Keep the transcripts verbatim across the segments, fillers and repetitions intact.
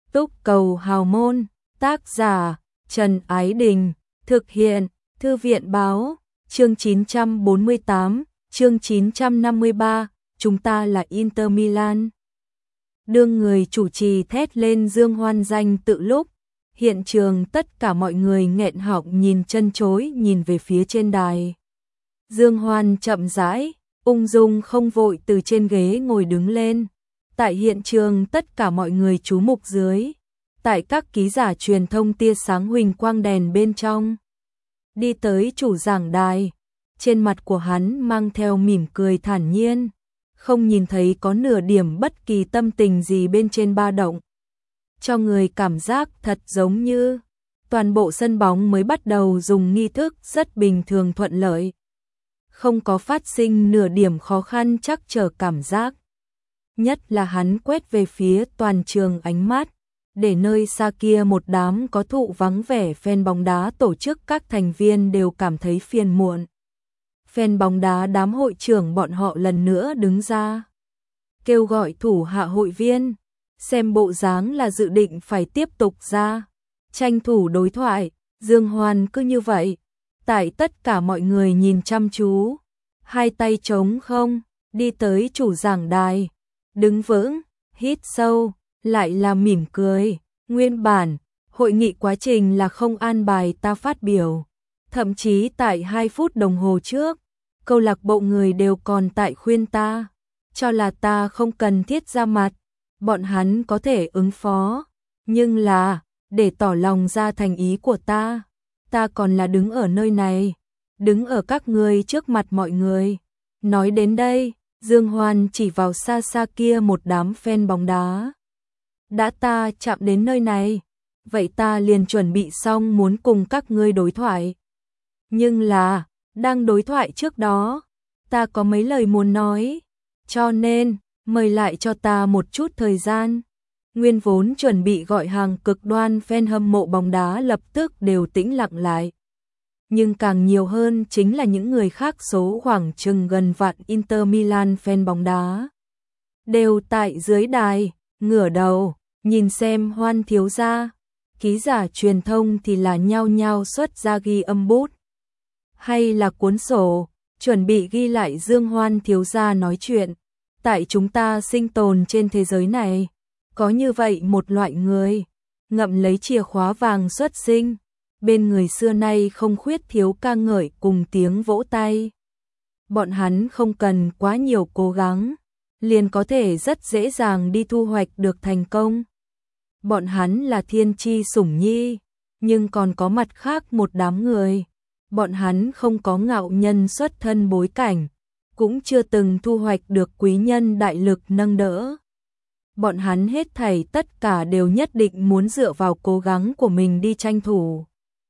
Túc cầu hào môn, tác giả Trần Ái Đình, thực hiện Thư viện báo, chương chín trăm bốn mươi tám, chương chín trăm năm mươi ba, chúng ta là Inter Milan. Đương người chủ trì thét lên dương hoan danh tự lúc, hiện trường tất cả mọi người nghẹn họng nhìn chân chối nhìn về phía trên đài. Dương Hoan chậm rãi, ung dung không vội từ trên ghế ngồi đứng lên. Tại hiện trường tất cả mọi người chú mục dưới. Tại các ký giả truyền thông tia sáng huỳnh quang đèn bên trong. Đi tới chủ giảng đài. Trên mặt của hắn mang theo mỉm cười thản nhiên. Không nhìn thấy có nửa điểm bất kỳ tâm tình gì bên trên ba động. Cho người cảm giác thật giống như toàn bộ sân bóng mới bắt đầu dùng nghi thức rất bình thường thuận lợi. Không có phát sinh nửa điểm khó khăn chắc trở cảm giác. Nhất là hắn quét về phía toàn trường ánh mắt, để nơi xa kia một đám có thụ vắng vẻ fan bóng đá tổ chức các thành viên đều cảm thấy phiền muộn. Fan bóng đá đám hội trưởng bọn họ lần nữa đứng ra, kêu gọi thủ hạ hội viên, xem bộ dáng là dự định phải tiếp tục ra, tranh thủ đối thoại. Dương Hoan cứ như vậy, tại tất cả mọi người nhìn chăm chú, hai tay trống không, đi tới chủ giảng đài, đứng vững, hít sâu, lại là mỉm cười. Nguyên bản, hội nghị quá trình là không an bài ta phát biểu, thậm chí tại hai phút đồng hồ trước, câu lạc bộ người đều còn tại khuyên ta, cho là ta không cần thiết ra mặt, bọn hắn có thể ứng phó, nhưng là, để tỏ lòng ra thành ý của ta, ta còn là đứng ở nơi này, đứng ở các người trước mặt mọi người. Nói đến đây, Dương Hoan chỉ vào xa xa kia một đám fan bóng đá. Đã ta chạm đến nơi này, vậy ta liền chuẩn bị xong muốn cùng các ngươi đối thoại. Nhưng là, đang đối thoại trước đó, ta có mấy lời muốn nói, cho nên, mời lại cho ta một chút thời gian. Nguyên vốn chuẩn bị gọi hàng cực đoan fan hâm mộ bóng đá lập tức đều tĩnh lặng lại. Nhưng càng nhiều hơn chính là những người khác số khoảng chừng gần vạn Inter Milan fan bóng đá. Đều tại dưới đài, ngửa đầu, nhìn xem Hoan thiếu gia. Ký giả truyền thông thì là nhao nhao xuất ra ghi âm bút. Hay là cuốn sổ, chuẩn bị ghi lại Dương Hoan thiếu gia nói chuyện. Tại chúng ta sinh tồn trên thế giới này, có như vậy một loại người, ngậm lấy chìa khóa vàng xuất sinh. Bên người xưa nay không khuyết thiếu ca ngợi cùng tiếng vỗ tay. Bọn hắn không cần quá nhiều cố gắng, liền có thể rất dễ dàng đi thu hoạch được thành công. Bọn hắn là thiên chi sủng nhi, nhưng còn có mặt khác một đám người. Bọn hắn không có ngạo nhân xuất thân bối cảnh, cũng chưa từng thu hoạch được quý nhân đại lực nâng đỡ. Bọn hắn hết thảy tất cả đều nhất định muốn dựa vào cố gắng của mình đi tranh thủ.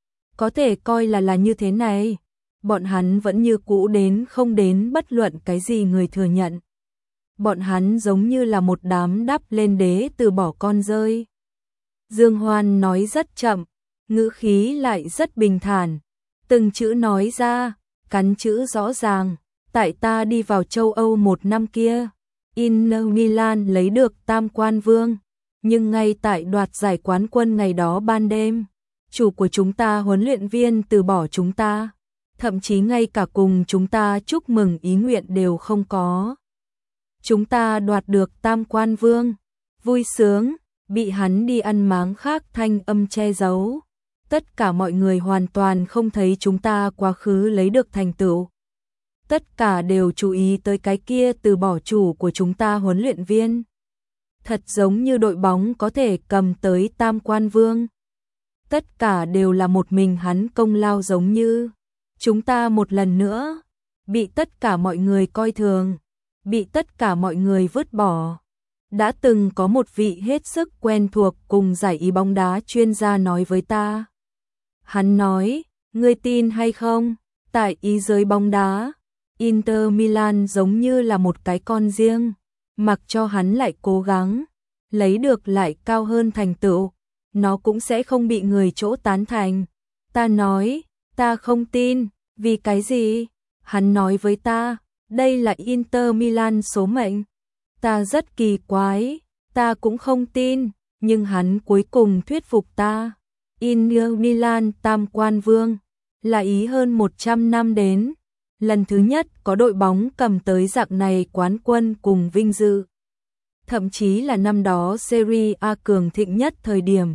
Có thể coi là là như thế này, bọn hắn vẫn như cũ đến không đến bất luận cái gì người thừa nhận. Bọn hắn giống như là một đám đắp lên đế từ bỏ con rơi. Dương Hoan nói rất chậm, ngữ khí lại rất bình thản, từng chữ nói ra, cắn chữ rõ ràng. Tại ta đi vào châu Âu một năm kia, Inter Milan lấy được tam quan vương, nhưng ngay tại đoạt giải quán quân ngày đó ban đêm, chủ của chúng ta huấn luyện viên từ bỏ chúng ta, thậm chí ngay cả cùng chúng ta chúc mừng ý nguyện đều không có. Chúng ta đoạt được tam quan vương, vui sướng, bị hắn đi ăn máng khác thanh âm che giấu. Tất cả mọi người hoàn toàn không thấy chúng ta quá khứ lấy được thành tựu. Tất cả đều chú ý tới cái kia từ bỏ chủ của chúng ta huấn luyện viên. Thật giống như đội bóng có thể cầm tới tam quan vương. Tất cả đều là một mình hắn công lao giống như. Chúng ta một lần nữa, bị tất cả mọi người coi thường, bị tất cả mọi người vứt bỏ. Đã từng có một vị hết sức quen thuộc cùng giải ý bóng đá chuyên gia nói với ta. Hắn nói, ngươi tin hay không, tại ý giới bóng đá, Inter Milan giống như là một cái con riêng, mặc cho hắn lại cố gắng, lấy được lại cao hơn thành tựu, nó cũng sẽ không bị người chỗ tán thành. Ta nói, ta không tin, vì cái gì? Hắn nói với ta, đây là Inter Milan số mệnh. Ta rất kỳ quái, ta cũng không tin, nhưng hắn cuối cùng thuyết phục ta. Inter Milan tam quan vương, là ý hơn một trăm năm đến. Lần thứ nhất có đội bóng cầm tới dạng này quán quân cùng vinh dự. Thậm chí là năm đó Serie A cường thịnh nhất thời điểm.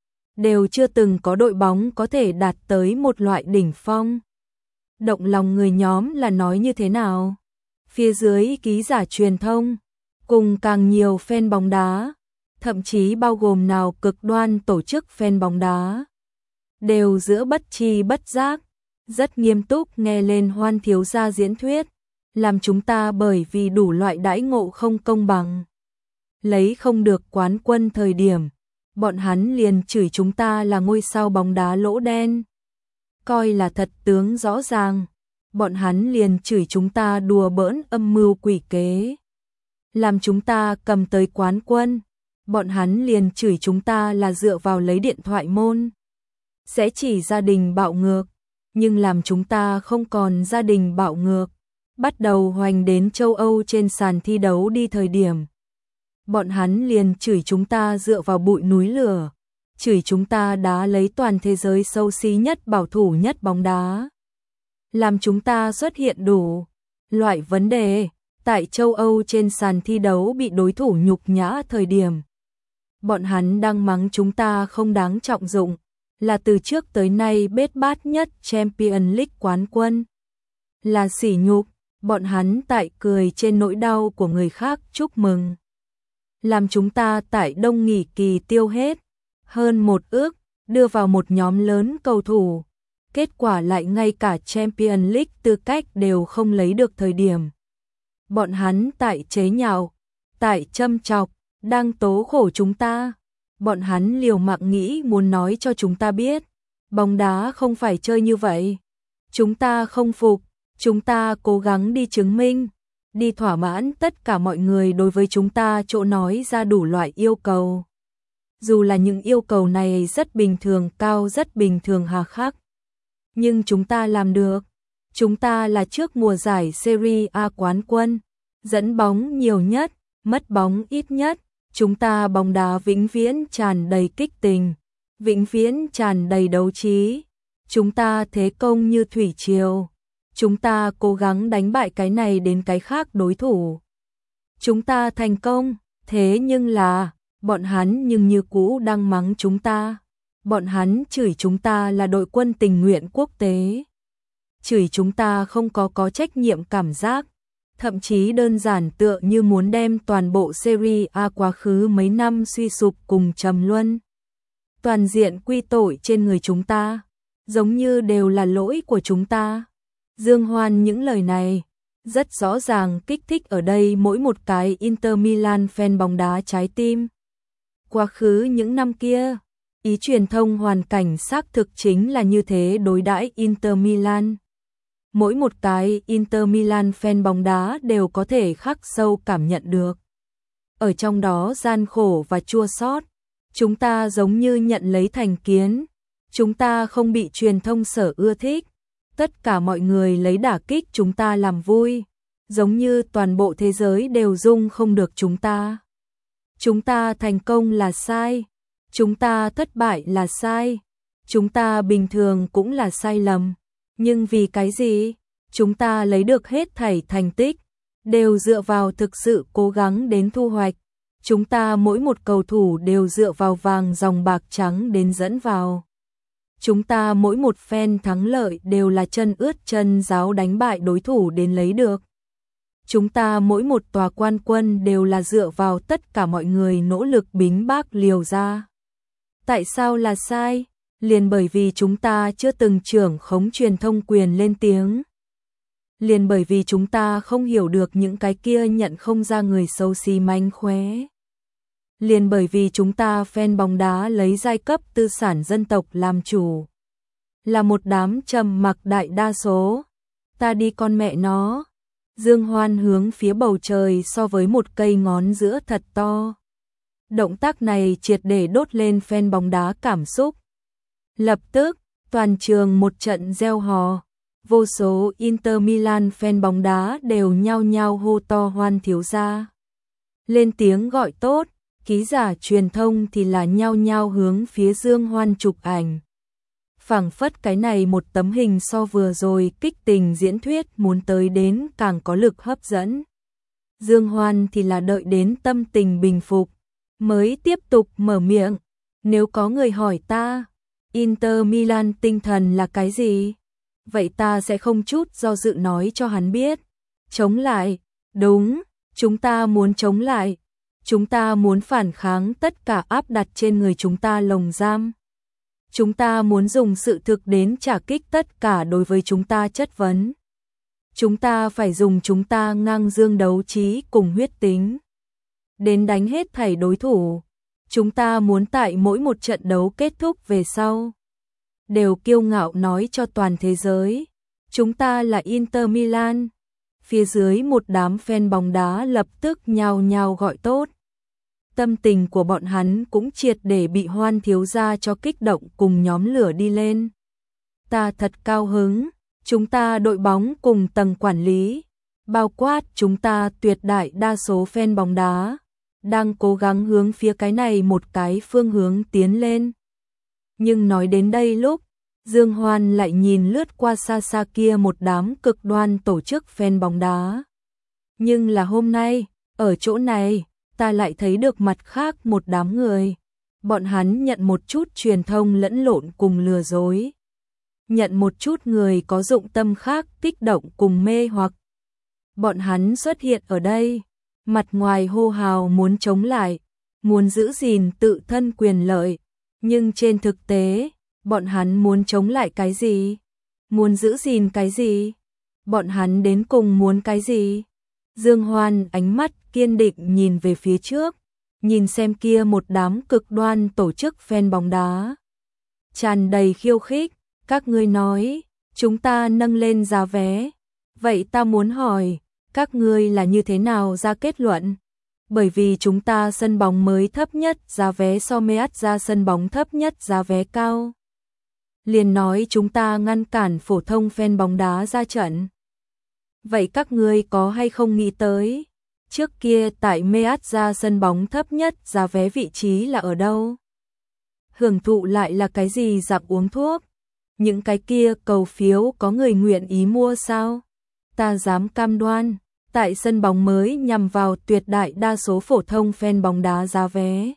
Đều chưa từng có đội bóng có thể đạt tới một loại đỉnh phong. Động lòng người nhóm là nói như thế nào? Phía dưới ký giả truyền thông, cùng càng nhiều fan bóng đá, thậm chí bao gồm nào cực đoan tổ chức fan bóng đá, đều giữa bất tri bất giác, rất nghiêm túc nghe lên Hoan thiếu gia diễn thuyết, làm chúng ta bởi vì đủ loại đãi ngộ không công bằng. Lấy không được quán quân thời điểm, bọn hắn liền chửi chúng ta là ngôi sao bóng đá lỗ đen. Coi là thật tướng rõ ràng, bọn hắn liền chửi chúng ta đùa bỡn âm mưu quỷ kế. Làm chúng ta cầm tới quán quân, bọn hắn liền chửi chúng ta là dựa vào lấy điện thoại môn. Sẽ chỉ gia đình bạo ngược, nhưng làm chúng ta không còn gia đình bạo ngược. Bắt đầu hoành đến châu Âu trên sàn thi đấu đi thời điểm. Bọn hắn liền chửi chúng ta dựa vào bụi núi lửa, chửi chúng ta đá lấy toàn thế giới xấu xí nhất bảo thủ nhất bóng đá. Làm chúng ta xuất hiện đủ loại vấn đề, tại châu Âu trên sàn thi đấu bị đối thủ nhục nhã thời điểm. Bọn hắn đang mắng chúng ta không đáng trọng dụng, là từ trước tới nay bết bát nhất Champions League quán quân. Là sỉ nhục, bọn hắn tại cười trên nỗi đau của người khác chúc mừng. Làm chúng ta tại đông nghỉ kỳ tiêu hết, hơn một ước, đưa vào một nhóm lớn cầu thủ. Kết quả lại ngay cả Champions League tư cách đều không lấy được thời điểm. Bọn hắn tại chế nhạo, tại châm chọc, đang tố khổ chúng ta. Bọn hắn liều mạng nghĩ muốn nói cho chúng ta biết, bóng đá không phải chơi như vậy. Chúng ta không phục, chúng ta cố gắng đi chứng minh, đi thỏa mãn tất cả mọi người đối với chúng ta chỗ nói ra đủ loại yêu cầu. Dù là những yêu cầu này rất bình thường cao rất bình thường hà khắc. Nhưng chúng ta làm được. Chúng ta là trước mùa giải Serie A quán quân, dẫn bóng nhiều nhất, mất bóng ít nhất. Chúng ta bóng đá vĩnh viễn tràn đầy kích tình, vĩnh viễn tràn đầy đấu trí. Chúng ta thế công như thủy triều. Chúng ta cố gắng đánh bại cái này đến cái khác đối thủ. Chúng ta thành công, thế nhưng là, bọn hắn nhưng như cũ đang mắng chúng ta. Bọn hắn chửi chúng ta là đội quân tình nguyện quốc tế. Chửi chúng ta không có có trách nhiệm cảm giác. Thậm chí đơn giản tựa như muốn đem toàn bộ Serie A quá khứ mấy năm suy sụp cùng trầm luân. Toàn diện quy tội trên người chúng ta, giống như đều là lỗi của chúng ta. Dương Hoan những lời này, rất rõ ràng kích thích ở đây mỗi một cái Inter Milan fan bóng đá trái tim. Quá khứ những năm kia, ý truyền thông hoàn cảnh xác thực chính là như thế đối đãi Inter Milan. Mỗi một cái Inter Milan fan bóng đá đều có thể khắc sâu cảm nhận được. Ở trong đó gian khổ và chua xót, chúng ta giống như nhận lấy thành kiến. Chúng ta không bị truyền thông sở ưa thích. Tất cả mọi người lấy đả kích chúng ta làm vui. Giống như toàn bộ thế giới đều dung không được chúng ta. Chúng ta thành công là sai. Chúng ta thất bại là sai. Chúng ta bình thường cũng là sai lầm. Nhưng vì cái gì? Chúng ta lấy được hết thảy thành tích, đều dựa vào thực sự cố gắng đến thu hoạch. Chúng ta mỗi một cầu thủ đều dựa vào vàng dòng bạc trắng đến dẫn vào. Chúng ta mỗi một phen thắng lợi đều là chân ướt chân ráo đánh bại đối thủ đến lấy được. Chúng ta mỗi một tòa quan quân đều là dựa vào tất cả mọi người nỗ lực bính bác liều ra. Tại sao là sai? Liền bởi vì chúng ta chưa từng trưởng khống truyền thông quyền lên tiếng. Liền bởi vì chúng ta không hiểu được những cái kia nhận không ra người xấu xí mánh khóe. Liền bởi vì chúng ta fan bóng đá lấy giai cấp tư sản dân tộc làm chủ. Là một đám trầm mặc đại đa số. Ta đi con mẹ nó. Dương Hoan hướng phía bầu trời so với một cây ngón giữa thật to. Động tác này triệt để đốt lên fan bóng đá cảm xúc. Lập tức, toàn trường một trận reo hò. Vô số Inter Milan fan bóng đá đều nhao nhao hô to Hoan thiếu gia. Lên tiếng gọi tốt, ký giả truyền thông thì là nhao nhao hướng phía Dương Hoan chụp ảnh. Phảng phất cái này một tấm hình so vừa rồi kích tình diễn thuyết muốn tới đến càng có lực hấp dẫn. Dương Hoan thì là đợi đến tâm tình bình phục, mới tiếp tục mở miệng. Nếu có người hỏi ta, Inter Milan tinh thần là cái gì? Vậy ta sẽ không chút do dự nói cho hắn biết. Chống lại, đúng, chúng ta muốn chống lại. Chúng ta muốn phản kháng tất cả áp đặt trên người chúng ta lồng giam. Chúng ta muốn dùng sự thực đến trả kích tất cả đối với chúng ta chất vấn. Chúng ta phải dùng chúng ta ngang dương đấu trí cùng huyết tính đến đánh hết thảy đối thủ. Chúng ta muốn tại mỗi một trận đấu kết thúc về sau đều kiêu ngạo nói cho toàn thế giới, chúng ta là Inter Milan. Phía dưới một đám fan bóng đá lập tức nhao nhao gọi tốt. Tâm tình của bọn hắn cũng triệt để bị Hoan thiếu gia cho kích động cùng nhóm lửa đi lên. Ta thật cao hứng, chúng ta đội bóng cùng tầng quản lý, bao quát chúng ta tuyệt đại đa số fan bóng đá, đang cố gắng hướng phía cái này một cái phương hướng tiến lên. Nhưng nói đến đây lúc, Dương Hoan lại nhìn lướt qua xa xa kia một đám cực đoan tổ chức fan bóng đá. Nhưng là hôm nay, ở chỗ này, ta lại thấy được mặt khác một đám người. Bọn hắn nhận một chút truyền thông lẫn lộn cùng lừa dối. Nhận một chút người có dụng tâm khác kích động cùng mê hoặc. Bọn hắn xuất hiện ở đây, mặt ngoài hô hào muốn chống lại, muốn giữ gìn tự thân quyền lợi. Nhưng trên thực tế, bọn hắn muốn chống lại cái gì? Muốn giữ gìn cái gì? Bọn hắn đến cùng muốn cái gì? Dương Hoan ánh mắt kiên định nhìn về phía trước, nhìn xem kia một đám cực đoan tổ chức fan bóng đá. Tràn đầy khiêu khích, các ngươi nói, chúng ta nâng lên giá vé. Vậy ta muốn hỏi, các ngươi là như thế nào ra kết luận? Bởi vì chúng ta sân bóng mới thấp nhất giá vé so Meazza ra sân bóng thấp nhất giá vé cao. Liền nói chúng ta ngăn cản phổ thông fan bóng đá ra trận. Vậy các ngươi có hay không nghĩ tới, trước kia tại Meazza ra sân bóng thấp nhất giá vé vị trí là ở đâu? Hưởng thụ lại là cái gì dạng uống thuốc? Những cái kia cầu phiếu có người nguyện ý mua sao? Ta dám cam đoan, tại sân bóng mới nhằm vào tuyệt đại đa số phổ thông fan bóng đá giá vé.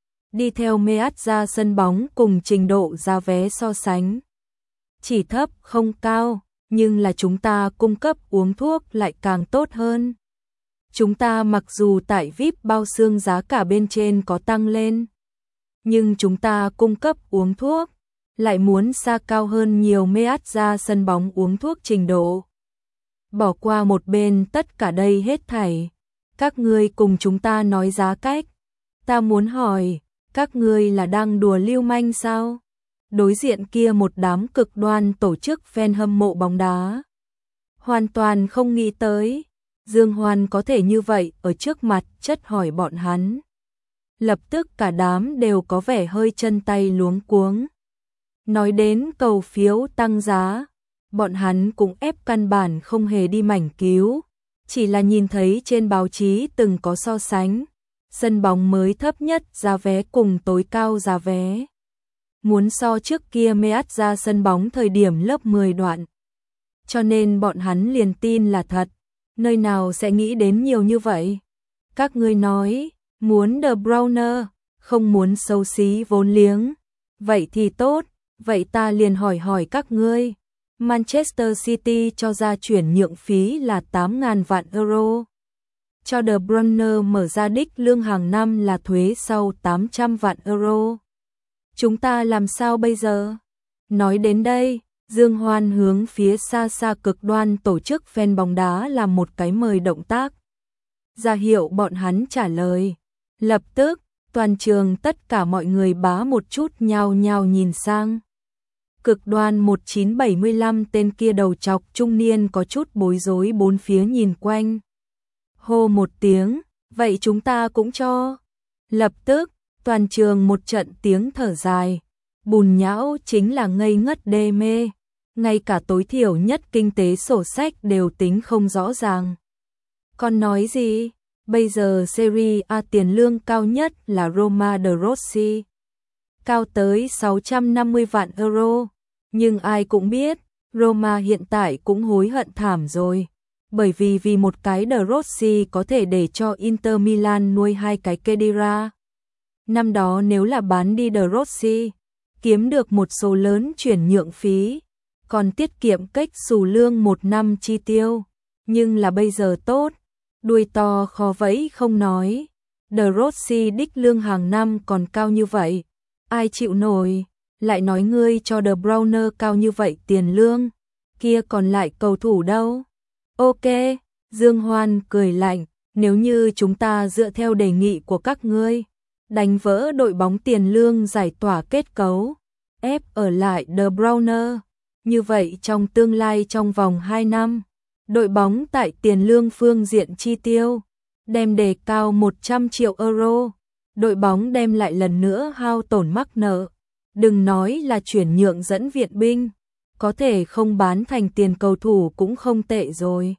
Đi theo Meazza ra sân bóng cùng trình độ giá vé so sánh. Chỉ thấp không cao, nhưng là chúng ta cung cấp uống thuốc lại càng tốt hơn. Chúng ta mặc dù tại vi ai pi bao xương giá cả bên trên có tăng lên, nhưng chúng ta cung cấp uống thuốc lại muốn xa cao hơn nhiều Meazza ra sân bóng uống thuốc trình độ. Bỏ qua một bên tất cả đây hết thảy, các ngươi cùng chúng ta nói giá cách. Ta muốn hỏi, các ngươi là đang đùa lưu manh sao? Đối diện kia một đám cực đoan tổ chức fan hâm mộ bóng đá. Hoàn toàn không nghĩ tới, Dương Hoan có thể như vậy ở trước mặt chất hỏi bọn hắn. Lập tức cả đám đều có vẻ hơi chân tay luống cuống. Nói đến cầu phiếu tăng giá, bọn hắn cũng ép căn bản không hề đi mảnh cứu, chỉ là nhìn thấy trên báo chí từng có so sánh, sân bóng mới thấp nhất giá vé cùng tối cao giá vé. Muốn so trước kia Meazza ra sân bóng thời điểm lớp mười đoạn. Cho nên bọn hắn liền tin là thật, nơi nào sẽ nghĩ đến nhiều như vậy. Các ngươi nói, muốn De Bruyne, không muốn xấu xí vốn liếng. Vậy thì tốt, vậy ta liền hỏi hỏi các ngươi. Manchester City cho ra chuyển nhượng phí là tám nghìn vạn euro. Cho De Bruyne mở ra đích lương hàng năm là thuế sau tám trăm vạn euro. Chúng ta làm sao bây giờ? Nói đến đây, Dương Hoan hướng phía xa xa cực đoan tổ chức fan bóng đá làm một cái mời động tác. Ra hiệu bọn hắn trả lời. Lập tức, toàn trường tất cả mọi người bá một chút nhao nhao nhìn sang. Cực đoan một nghìn chín trăm bảy mươi lăm tên kia đầu trọc trung niên có chút bối rối bốn phía nhìn quanh. Hô một tiếng, vậy chúng ta cũng cho. Lập tức, toàn trường một trận tiếng thở dài. Bùn nhão chính là ngây ngất đê mê. Ngay cả tối thiểu nhất kinh tế sổ sách đều tính không rõ ràng. Còn nói gì? Bây giờ Serie A tiền lương cao nhất là Roma De Rossi, cao tới sáu trăm năm mươi vạn euro. Nhưng ai cũng biết, Roma hiện tại cũng hối hận thảm rồi. Bởi vì vì một cái De Rossi có thể để cho Inter Milan nuôi hai cái Khedira. Năm đó nếu là bán đi De Rossi, kiếm được một số lớn chuyển nhượng phí, còn tiết kiệm cách xù lương một năm chi tiêu. Nhưng là bây giờ tốt, đuôi to khó vẫy không nói. De Rossi đích lương hàng năm còn cao như vậy, ai chịu nổi, lại nói ngươi cho De Bruyne cao như vậy tiền lương, kia còn lại cầu thủ đâu. Ok, Dương Hoan cười lạnh, nếu như chúng ta dựa theo đề nghị của các ngươi, đánh vỡ đội bóng tiền lương giải tỏa kết cấu, ép ở lại De Bruyne, như vậy trong tương lai trong vòng hai năm, đội bóng tại tiền lương phương diện chi tiêu, đem đề cao một trăm triệu euro, đội bóng đem lại lần nữa hao tổn mắc nợ, đừng nói là chuyển nhượng dẫn viện binh, có thể không bán thành tiền cầu thủ cũng không tệ rồi.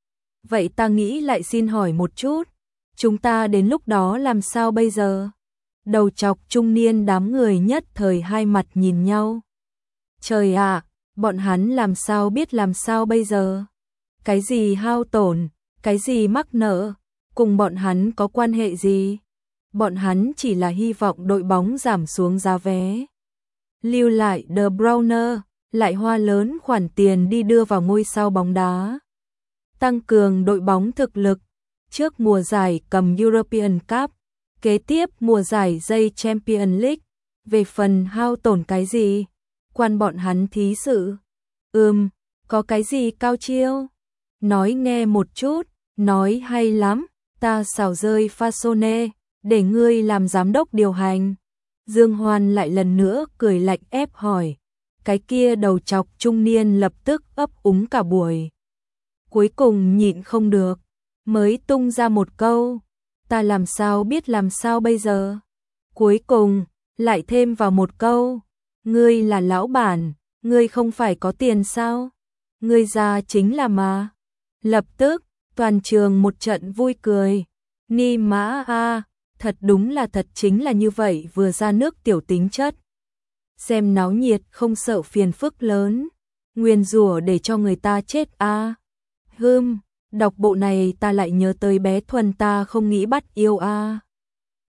Vậy ta nghĩ lại xin hỏi một chút, chúng ta đến lúc đó làm sao bây giờ? Đầu chọc trung niên đám người nhất thời hai mặt nhìn nhau. Trời ạ, bọn hắn làm sao biết làm sao bây giờ? Cái gì hao tổn, cái gì mắc nợ, cùng bọn hắn có quan hệ gì? Bọn hắn chỉ là hy vọng đội bóng giảm xuống giá vé, lưu lại De Bruyne, lại hoa lớn khoản tiền đi đưa vào ngôi sao bóng đá, tăng cường đội bóng thực lực, trước mùa giải cầm European Cup, kế tiếp mùa giải dây Champions League, về phần hao tổn cái gì, quan bọn hắn thí sự. Ừm, có cái gì cao chiêu? Nói nghe một chút, nói hay lắm, ta xào rơi Fasone, để ngươi làm giám đốc điều hành. Dương Hoan lại lần nữa cười lạnh ép hỏi, cái kia đầu chọc trung niên lập tức ấp úng cả buổi. Cuối cùng nhịn không được, mới tung ra một câu, ta làm sao biết làm sao bây giờ. Cuối cùng, lại thêm vào một câu, ngươi là lão bản, ngươi không phải có tiền sao? Ngươi ra chính là mà. Lập tức, toàn trường một trận vui cười. Ni mã a, thật đúng là thật chính là như vậy, vừa ra nước tiểu tính chất. Xem náo nhiệt không sợ phiền phức lớn, nguyền rủa để cho người ta chết a. À. Hừm, đọc bộ này ta lại nhớ tới bé Thuần ta không nghĩ bắt yêu a. À.